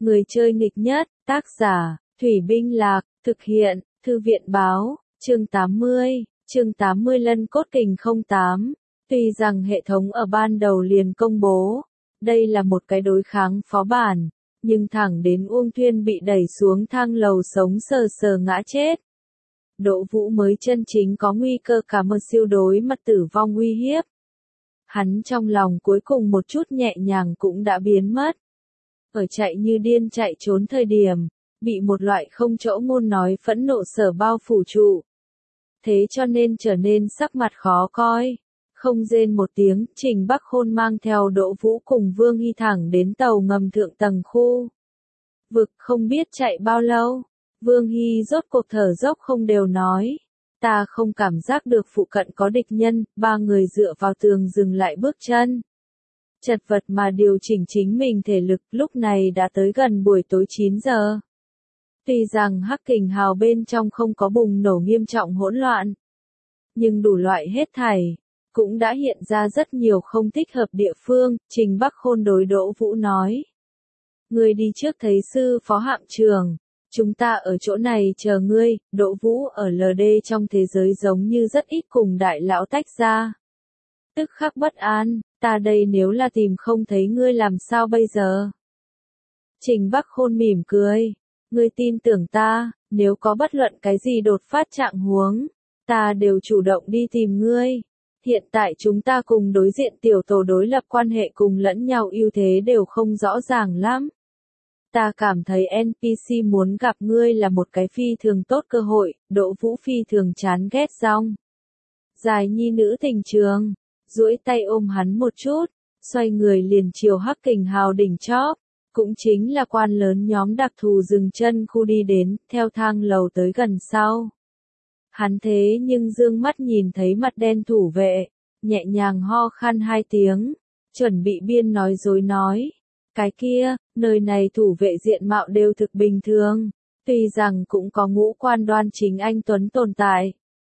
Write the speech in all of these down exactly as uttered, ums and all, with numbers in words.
Người chơi nghịch nhất, tác giả, Thủy Binh Lạc, thực hiện, Thư viện báo, chương tám mươi, chương tám mươi Lân Cốt Kình không tám. Tuy rằng hệ thống ở ban đầu liền công bố, đây là một cái đối kháng phó bản, nhưng thẳng đến Uông Thuyên bị đẩy xuống thang lầu sống sờ sờ ngã chết. Đỗ Vũ mới chân chính có nguy cơ cả một siêu đối mặt tử vong uy hiếp. Hắn trong lòng cuối cùng một chút nhẹ nhàng cũng đã biến mất. Ở chạy như điên chạy trốn thời điểm, bị một loại không chỗ ngôn nói phẫn nộ sở bao phủ trụ. Thế cho nên trở nên sắc mặt khó coi. Không rên một tiếng, Trình Bắc Khôn mang theo Đỗ Vũ cùng Vương Hy thẳng đến tàu ngầm thượng tầng khu vực không biết chạy bao lâu. Vương Hy rốt cuộc thở dốc không đều nói. Ta không cảm giác được phụ cận có địch nhân, ba người dựa vào tường dừng lại bước chân. Chật vật mà điều chỉnh chính mình thể lực, lúc này đã tới gần buổi tối chín giờ. Tuy rằng Hắc Kình Hào bên trong không có bùng nổ nghiêm trọng hỗn loạn, nhưng đủ loại hết thảy cũng đã hiện ra rất nhiều không thích hợp địa phương. Trình Bắc Khôn đối Đỗ Vũ nói. Ngươi đi trước thấy sư phó hạm trường, chúng ta ở chỗ này chờ ngươi. Đỗ Vũ ở lờ đê trong thế giới giống như rất ít cùng đại lão tách ra. Tức khắc bất an, ta đây nếu là tìm không thấy ngươi làm sao bây giờ? Trình Bắc Khôn mỉm cười. Ngươi tin tưởng ta, nếu có bất luận cái gì đột phát trạng huống, ta đều chủ động đi tìm ngươi. Hiện tại chúng ta cùng đối diện tiểu tổ đối lập quan hệ cùng lẫn nhau ưu thế đều không rõ ràng lắm. Ta cảm thấy en pê xê muốn gặp ngươi là một cái phi thường tốt cơ hội. Đỗ Vũ phi thường chán ghét rong dài nhi nữ tình trường, duỗi tay ôm hắn một chút, xoay người liền chiều Hắc Kình Hào đỉnh chóp, cũng chính là quan lớn nhóm đặc thù dừng chân khu đi đến, theo thang lầu tới gần sau. Hắn thế nhưng dương mắt nhìn thấy mặt đen thủ vệ, nhẹ nhàng ho khan hai tiếng, chuẩn bị biên nói dối nói. Cái kia, nơi này thủ vệ diện mạo đều thực bình thường, tuy rằng cũng có ngũ quan đoan chính anh tuấn tồn tại.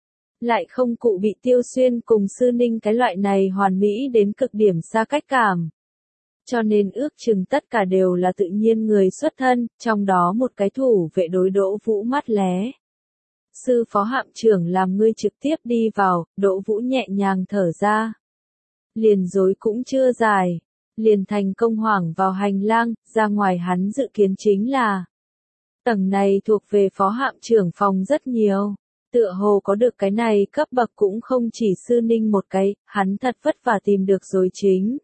Lại không cụ bị Tiêu Xuyên cùng Sư Ninh cái loại này hoàn mỹ đến cực điểm xa cách cảm. Cho nên ước chừng tất cả đều là tự nhiên người xuất thân, trong đó một cái thủ vệ đối Đỗ Vũ mắt lé. Sư phó hạm trưởng làm ngươi trực tiếp đi vào. Đỗ Vũ nhẹ nhàng thở ra. Liền dối cũng chưa dài, liền thành công hoảng vào hành lang, ra ngoài hắn dự kiến chính là. Tầng này thuộc về phó hạm trưởng phòng rất nhiều. Tựa hồ có được cái này cấp bậc cũng không chỉ Sư Ninh một cái, hắn thật vất vả tìm được rồi chính.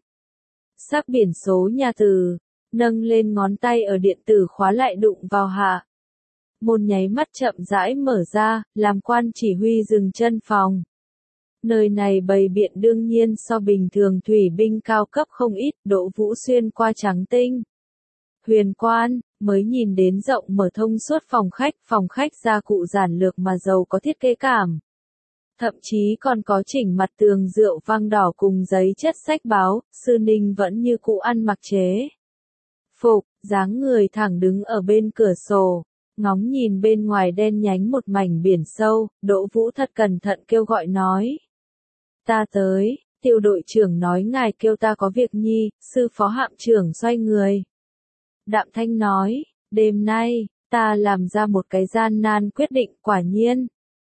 Xác biển số nhà từ, nâng lên ngón tay ở điện tử khóa lại đụng vào hạ. Môn nháy mắt chậm rãi mở ra, làm quan chỉ huy dừng chân phòng. Nơi này bày biện đương nhiên so bình thường thủy binh cao cấp không ít. Đỗ Vũ xuyên qua trắng tinh huyền quan, mới nhìn đến rộng mở thông suốt phòng khách. Phòng khách gia cụ giản lược mà giàu có thiết kế cảm. Thậm chí còn có chỉnh mặt tường rượu vang đỏ cùng giấy chất sách báo. Sư Ninh vẫn như cũ ăn mặc chế phục, dáng người thẳng đứng ở bên cửa sổ, ngóng nhìn bên ngoài đen nhánh một mảnh biển sâu. Đỗ Vũ thật cẩn thận kêu gọi nói. Ta tới, tiểu đội trưởng nói ngài kêu ta có việc nhi. Sư phó hạm trưởng xoay người. Đạm thanh nói, đêm nay, ta làm ra một cái gian nan quyết định. Quả nhiên,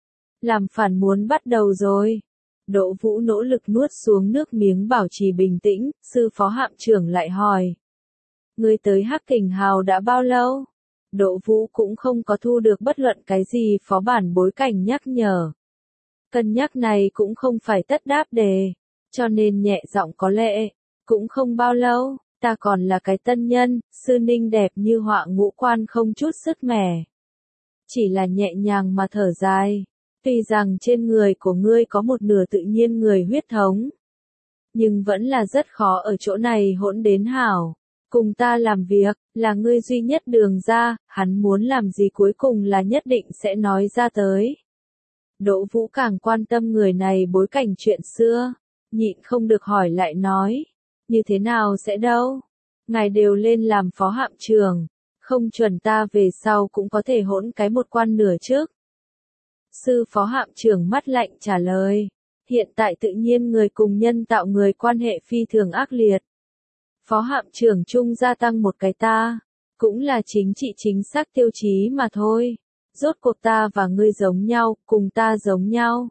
làm phản muốn bắt đầu rồi. Đỗ Vũ nỗ lực nuốt xuống nước miếng bảo trì bình tĩnh. Sư phó hạm trưởng lại hỏi. Ngươi tới Hắc Kình Hào đã bao lâu? Đỗ Vũ cũng không có thu được bất luận cái gì phó bản bối cảnh nhắc nhở. Cân nhắc này cũng không phải tất đáp đề, cho nên nhẹ giọng có lẽ, cũng không bao lâu, ta còn là cái tân nhân. Sư Ninh đẹp như họa ngũ quan không chút sức mẻ. Chỉ là nhẹ nhàng mà thở dài, tuy rằng trên người của ngươi có một nửa tự nhiên người huyết thống, nhưng vẫn là rất khó ở chỗ này hỗn đến hảo. Cùng ta làm việc, là ngươi duy nhất đường ra, hắn muốn làm gì cuối cùng là nhất định sẽ nói ra tới. Đỗ Vũ càng quan tâm người này bối cảnh chuyện xưa, nhịn không được hỏi lại nói. Như thế nào sẽ đâu? Ngài đều lên làm phó hạm trưởng, không chuẩn ta về sau cũng có thể hỗn cái một quan nửa trước. Sư phó hạm trưởng mắt lạnh trả lời. Hiện tại tự nhiên người cùng nhân tạo người quan hệ phi thường ác liệt. Phó hạm trưởng chung gia tăng một cái ta. Cũng là chính trị chính xác tiêu chí mà thôi. Rốt cuộc ta và ngươi giống nhau, cùng ta giống nhau.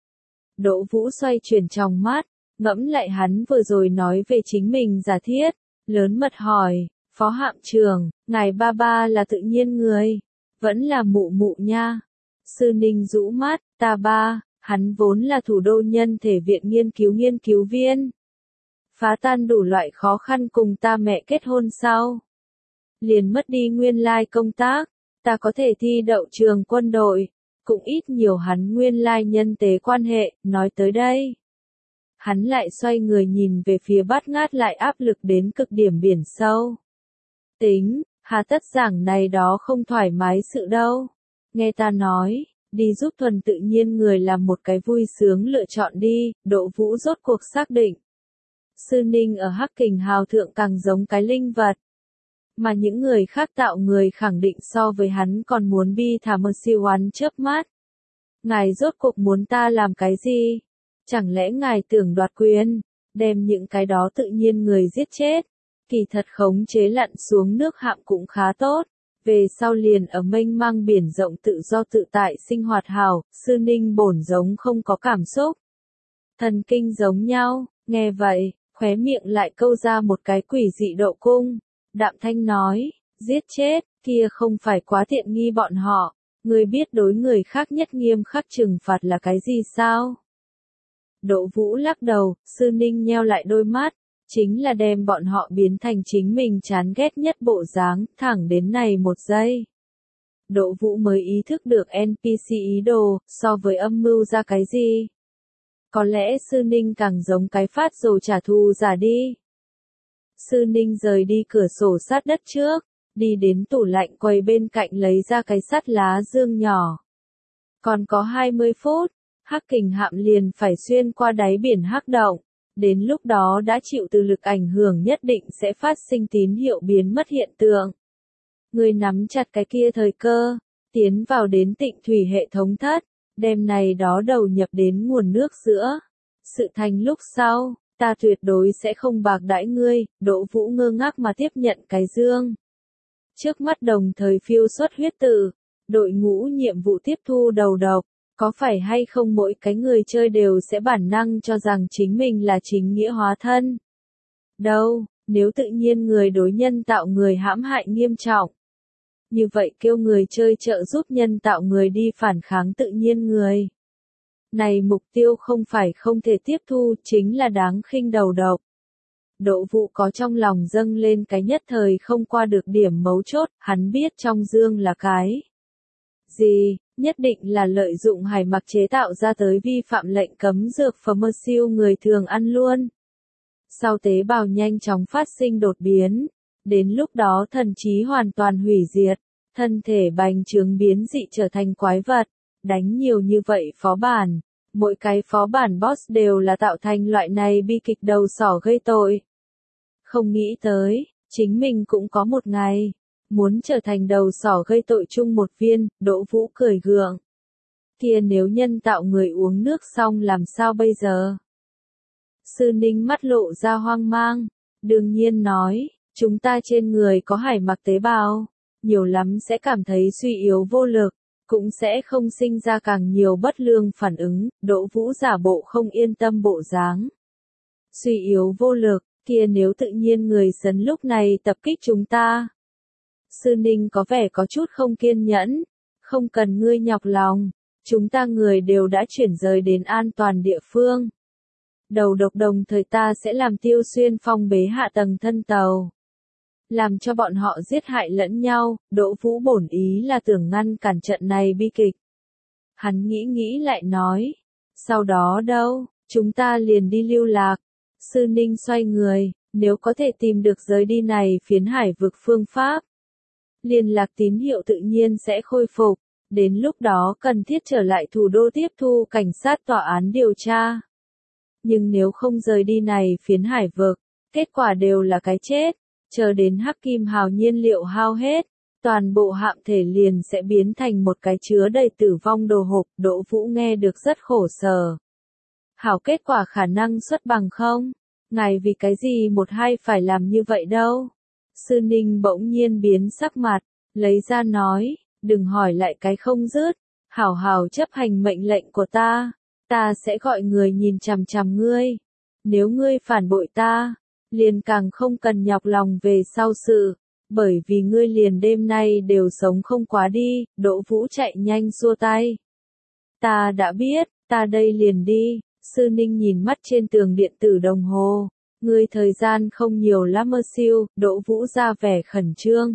Đỗ Vũ xoay chuyển tròng mắt, ngẫm lại hắn vừa rồi nói về chính mình giả thiết, lớn mật hỏi, Phó Hạm Trưởng, ngài ba ba là tự nhiên người, vẫn là mụ mụ nha. Sư Ninh rũ mắt, ta ba, hắn vốn là thủ đô nhân thể viện nghiên cứu nghiên cứu viên. Phá tan đủ loại khó khăn cùng ta mẹ kết hôn sau. Liền mất đi nguyên lai công tác, ta có thể thi đậu trường quân đội, cũng ít nhiều hắn nguyên lai nhân tế quan hệ, nói tới đây. Hắn lại xoay người nhìn về phía bát ngát lại áp lực đến cực điểm biển sâu. Tính, hà tất giảng này đó không thoải mái sự đâu. Nghe ta nói, đi giúp thuần tự nhiên người làm một cái vui sướng lựa chọn đi, Đỗ Vũ rốt cuộc xác định. Sư Ninh ở Hắc Kình Hào thượng càng giống cái linh vật. Mà những người khác tạo người khẳng định so với hắn còn muốn bi thảm hơn siêu oán chớp mắt. Ngài rốt cuộc muốn ta làm cái gì? Chẳng lẽ ngài tưởng đoạt quyền, đem những cái đó tự nhiên người giết chết? Kỳ thật khống chế lặn xuống nước hạm cũng khá tốt. Về sau liền ở mênh mang biển rộng tự do tự tại sinh hoạt hảo, Sư Ninh bổn giống không có cảm xúc. Thần kinh giống nhau, nghe vậy, khóe miệng lại câu ra một cái quỷ dị độ cung. Đạm thanh nói, giết chết, kia không phải quá tiện nghi bọn họ, người biết đối người khác nhất nghiêm khắc trừng phạt là cái gì sao? Đỗ Vũ lắc đầu, Sư Ninh nheo lại đôi mắt, chính là đem bọn họ biến thành chính mình chán ghét nhất bộ dáng, thẳng đến này một giây. Đỗ Vũ mới ý thức được en pê xê ý đồ, so với âm mưu ra cái gì? Có lẽ Sư Ninh càng giống cái phát rồi trả thù giả đi. Sư Ninh rời đi cửa sổ sát đất trước, đi đến tủ lạnh quầy bên cạnh lấy ra cái sắt lá dương nhỏ. Còn có hai mươi phút, Hắc Kình hạm liền phải xuyên qua đáy biển Hắc Động, đến lúc đó đã chịu từ lực ảnh hưởng nhất định sẽ phát sinh tín hiệu biến mất hiện tượng. Người nắm chặt cái kia thời cơ, tiến vào đến Tịnh thủy hệ thống thất, đem này đó đầu nhập đến nguồn nước giữa. Sự thành lúc sau, ta tuyệt đối sẽ không bạc đãi ngươi, Đỗ Vũ ngơ ngác mà tiếp nhận cái dương. Trước mắt đồng thời phiêu xuất huyết tự, đội ngũ nhiệm vụ tiếp thu đầu độc, có phải hay không mỗi cái người chơi đều sẽ bản năng cho rằng chính mình là chính nghĩa hóa thân? Đâu, nếu tự nhiên người đối nhân tạo người hãm hại nghiêm trọng. Như vậy kêu người chơi trợ giúp nhân tạo người đi phản kháng tự nhiên người. Này mục tiêu không phải không thể tiếp thu, chính là đáng khinh đầu độc. Đỗ Vũ có trong lòng dâng lên cái nhất thời không qua được điểm mấu chốt, hắn biết trong dương là cái gì, nhất định là lợi dụng hải mặc chế tạo ra tới vi phạm lệnh cấm dược phẩm mơ siêu người thường ăn luôn. Sau tế bào nhanh chóng phát sinh đột biến, đến lúc đó thần trí hoàn toàn hủy diệt, thân thể bành trướng biến dị trở thành quái vật, đánh nhiều như vậy phó bản. Mỗi cái phó bản boss đều là tạo thành loại này bi kịch đầu sỏ gây tội. Không nghĩ tới, chính mình cũng có một ngày, muốn trở thành đầu sỏ gây tội chung một viên, Đỗ Vũ cười gượng. Kia nếu nhân tạo người uống nước xong làm sao bây giờ? Sư Ninh mắt lộ ra hoang mang, đương nhiên nói, chúng ta trên người có hải mặc tế bào, nhiều lắm sẽ cảm thấy suy yếu vô lực. Cũng sẽ không sinh ra càng nhiều bất lương phản ứng, Đỗ Vũ giả bộ không yên tâm bộ dáng. Suy yếu vô lực, kia nếu tự nhiên người sấn lúc này tập kích chúng ta. Sư Ninh có vẻ có chút không kiên nhẫn, không cần ngươi nhọc lòng, chúng ta người đều đã chuyển rời đến an toàn địa phương. Đầu độc đồng thời ta sẽ làm tiêu xuyên phong bế hạ tầng thân tàu. Làm cho bọn họ giết hại lẫn nhau, Đỗ Vũ bổn ý là tưởng ngăn cản trận này bi kịch. Hắn nghĩ nghĩ lại nói, sau đó đâu, chúng ta liền đi lưu lạc. Sư Ninh xoay người, nếu có thể tìm được rời đi này phiến hải vực phương pháp. Liên lạc tín hiệu tự nhiên sẽ khôi phục, đến lúc đó cần thiết trở lại thủ đô tiếp thu cảnh sát tòa án điều tra. Nhưng nếu không rời đi này phiến hải vực, kết quả đều là cái chết. Chờ đến hắc kim hào nhiên liệu hao hết, toàn bộ hạm thể liền sẽ biến thành một cái chứa đầy tử vong đồ hộp, Đỗ Vũ nghe được rất khổ sở. Hảo kết quả khả năng xuất bằng không? Ngài vì cái gì một hai phải làm như vậy đâu? Sư Ninh bỗng nhiên biến sắc mặt, lấy ra nói, đừng hỏi lại cái không dứt, hảo hảo chấp hành mệnh lệnh của ta, ta sẽ gọi người nhìn chằm chằm ngươi. Nếu ngươi phản bội ta, liền càng không cần nhọc lòng về sau sự, bởi vì ngươi liền đêm nay đều sống không quá đi. Đỗ Vũ chạy nhanh xua tay. Ta đã biết, ta đây liền đi. Sư Ninh nhìn mắt trên tường điện tử đồng hồ. Ngươi thời gian không nhiều lắm mơ siêu. Đỗ Vũ ra vẻ khẩn trương.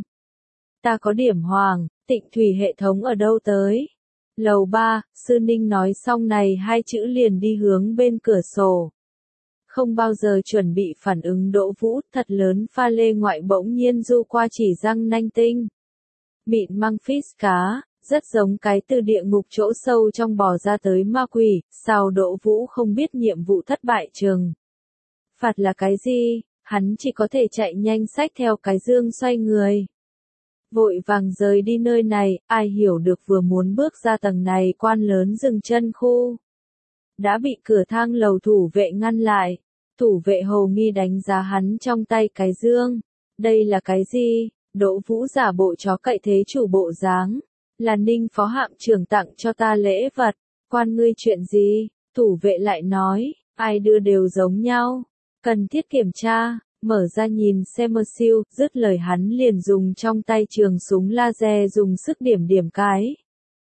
Ta có điểm hoàng, Tịnh thủy hệ thống ở đâu tới? Lầu ba, Sư Ninh nói xong này hai chữ liền đi hướng bên cửa sổ. Không bao giờ chuẩn bị phản ứng Đỗ Vũ, thật lớn pha lê ngoại bỗng nhiên du qua chỉ răng nanh tinh. Mịn măng fish cá, rất giống cái từ địa ngục chỗ sâu trong bò ra tới ma quỷ, sao Đỗ Vũ không biết nhiệm vụ thất bại chừng. Phạt là cái gì, hắn chỉ có thể chạy nhanh xách theo cái dương xoay người. Vội vàng rời đi nơi này, ai hiểu được vừa muốn bước ra tầng này quan lớn dừng chân khu. Đã bị cửa thang lầu thủ vệ ngăn lại. Thủ vệ hồ nghi đánh giá hắn trong tay cái dương. Đây là cái gì? Đỗ Vũ giả bộ chó cậy thế chủ bộ dáng. Là Ninh phó hạm trưởng tặng cho ta lễ vật. Quan ngươi chuyện gì? Thủ vệ lại nói, ai đưa đều giống nhau. Cần thiết kiểm tra. Mở ra nhìn xem mơ siêu, dứt lời hắn liền dùng trong tay trường súng laser dùng sức điểm điểm cái.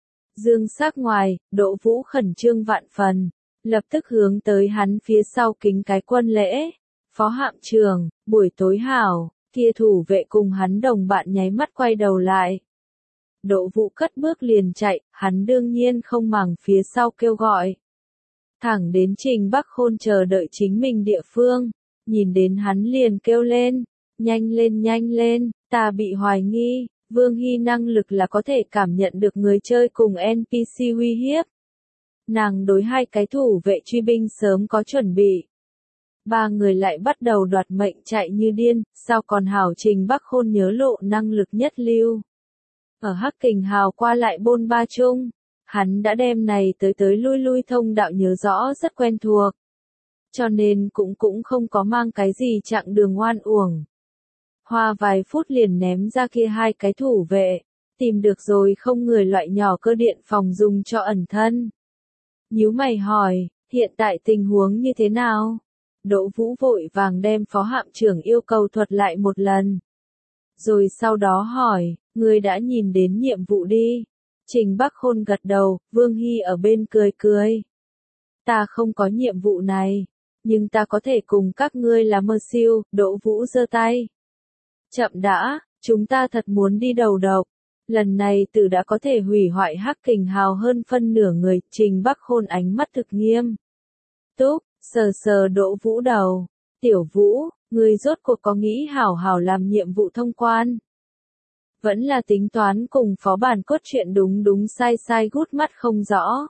Dương sắc ngoài, Đỗ Vũ khẩn trương vạn phần, lập tức hướng tới hắn phía sau kính cái quân lễ. Phó hạm trưởng, buổi tối hảo, kia thủ vệ cùng hắn đồng bạn nháy mắt quay đầu lại. Đỗ Vũ cất bước liền chạy, hắn đương nhiên không màng phía sau kêu gọi. Thẳng đến Trình Bắc Khôn chờ đợi chính mình địa phương. Nhìn đến hắn liền kêu lên, nhanh lên nhanh lên, ta bị hoài nghi, Vương Hy năng lực là có thể cảm nhận được người chơi cùng en pê xê uy hiếp. Nàng đối hai cái thủ vệ truy binh sớm có chuẩn bị. Ba người lại bắt đầu đoạt mệnh chạy như điên, sao còn hảo Trình Bắc Khôn nhớ lộ năng lực nhất lưu. Ở Hắc Kình Hào qua lại bôn ba chung, hắn đã đem này tới tới lui lui thông đạo nhớ rõ rất quen thuộc. Cho nên cũng cũng không có mang cái gì chặng đường oan uổng. Hoa vài phút liền ném ra kia hai cái thủ vệ, tìm được rồi không người loại nhỏ cơ điện phòng dùng cho ẩn thân. Nhíu mày hỏi, hiện tại tình huống như thế nào? Đỗ Vũ vội vàng đem phó hạm trưởng yêu cầu thuật lại một lần. Rồi sau đó hỏi, người đã nhìn đến nhiệm vụ đi. Trình Bắc Khôn gật đầu, Vương Hy ở bên cười cười. Ta không có nhiệm vụ này. Nhưng ta có thể cùng các ngươi là mơ siêu. Đỗ Vũ giơ tay. Chậm đã, chúng ta thật muốn đi đầu độc. Lần này tử đã có thể hủy hoại Hắc Kình Hào hơn phân nửa người. Trình Bắc Khôn ánh mắt thực nghiêm. Túc, sờ sờ Đỗ Vũ đầu. Tiểu Vũ, ngươi rốt cuộc có nghĩ hảo hảo làm nhiệm vụ thông quan? Vẫn là tính toán cùng phó bản cốt truyện đúng đúng sai sai gút mắt không rõ.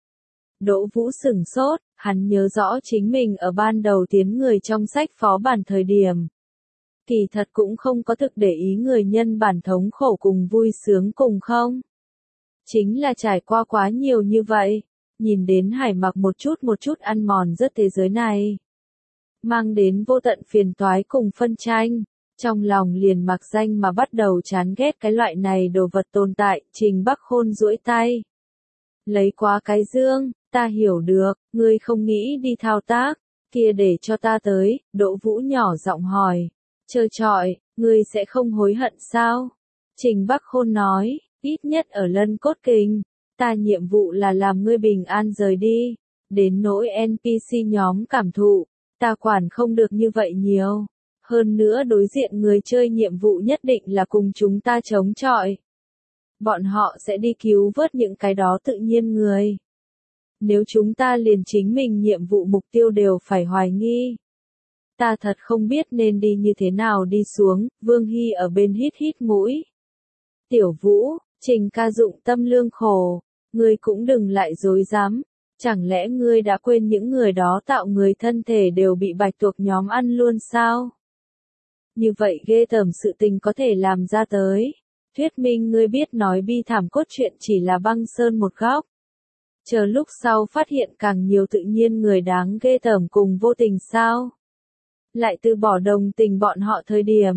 Đỗ Vũ sửng sốt, hắn nhớ rõ chính mình ở ban đầu tiến người trong sách phó bản thời điểm. Kỳ thật cũng không có thực để ý người nhân bản thống khổ cùng vui sướng cùng không. Chính là trải qua quá nhiều như vậy, nhìn đến Hải Mặc một chút một chút ăn mòn rất thế giới này. Mang đến vô tận phiền toái cùng phân tranh, trong lòng liền mặc danh mà bắt đầu chán ghét cái loại này đồ vật tồn tại. Trình Bắc Khôn duỗi tay. Lấy quá cái dương. Ta hiểu được, ngươi không nghĩ đi thao tác, kia để cho ta tới. Đỗ Vũ nhỏ giọng hỏi, trơ trọi, ngươi sẽ không hối hận sao? Trình Bắc Khôn nói, ít nhất ở Lân Cốt Kình, ta nhiệm vụ là làm ngươi bình an rời đi, đến nỗi en pê xê nhóm cảm thụ, ta quản không được như vậy nhiều. Hơn nữa đối diện người chơi nhiệm vụ nhất định là cùng chúng ta chống chọi. Bọn họ sẽ đi cứu vớt những cái đó tự nhiên người. Nếu chúng ta liền chính mình nhiệm vụ mục tiêu đều phải hoài nghi. Ta thật không biết nên đi như thế nào đi xuống. Vương Hy ở bên hít hít mũi. Tiểu Vũ, Trình ca dụng tâm lương khổ. Ngươi cũng đừng lại dối dám. Chẳng lẽ ngươi đã quên những người đó tạo người thân thể đều bị bạch tuộc nhóm ăn luôn sao? Như vậy ghê tởm sự tình có thể làm ra tới. Thuyết minh ngươi biết nói bi thảm cốt truyện chỉ là băng sơn một góc. Chờ lúc sau phát hiện càng nhiều tự nhiên người đáng ghê tởm cùng vô tình sao. Lại từ bỏ đồng tình bọn họ thời điểm.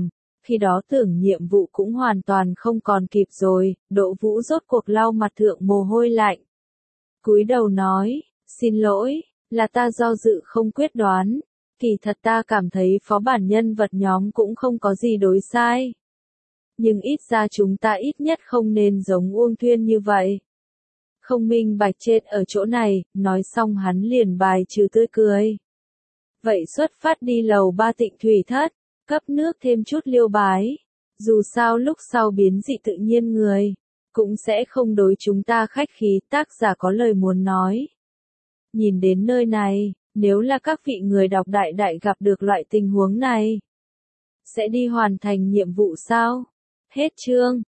khi đó tưởng nhiệm vụ cũng hoàn toàn không còn kịp rồi, Đỗ Vũ rốt cuộc lau mặt thượng mồ hôi lạnh. Cúi đầu nói, xin lỗi, là ta do dự không quyết đoán, kỳ thật ta cảm thấy phó bản nhân vật nhóm cũng không có gì đối sai. Nhưng ít ra chúng ta ít nhất không nên giống Uông Thuyên như vậy. Không minh bạch chết ở chỗ này, nói xong hắn liền bài trừ tươi cười. Vậy xuất phát đi lầu ba Tịnh Thủy Thất, cấp nước thêm chút liêu bái. Dù sao lúc sau biến dị tự nhiên người, cũng sẽ không đối chúng ta khách khí, tác giả có lời muốn nói. Nhìn đến nơi này, nếu là các vị người đọc đại đại gặp được loại tình huống này, sẽ đi hoàn thành nhiệm vụ sao? Hết chương.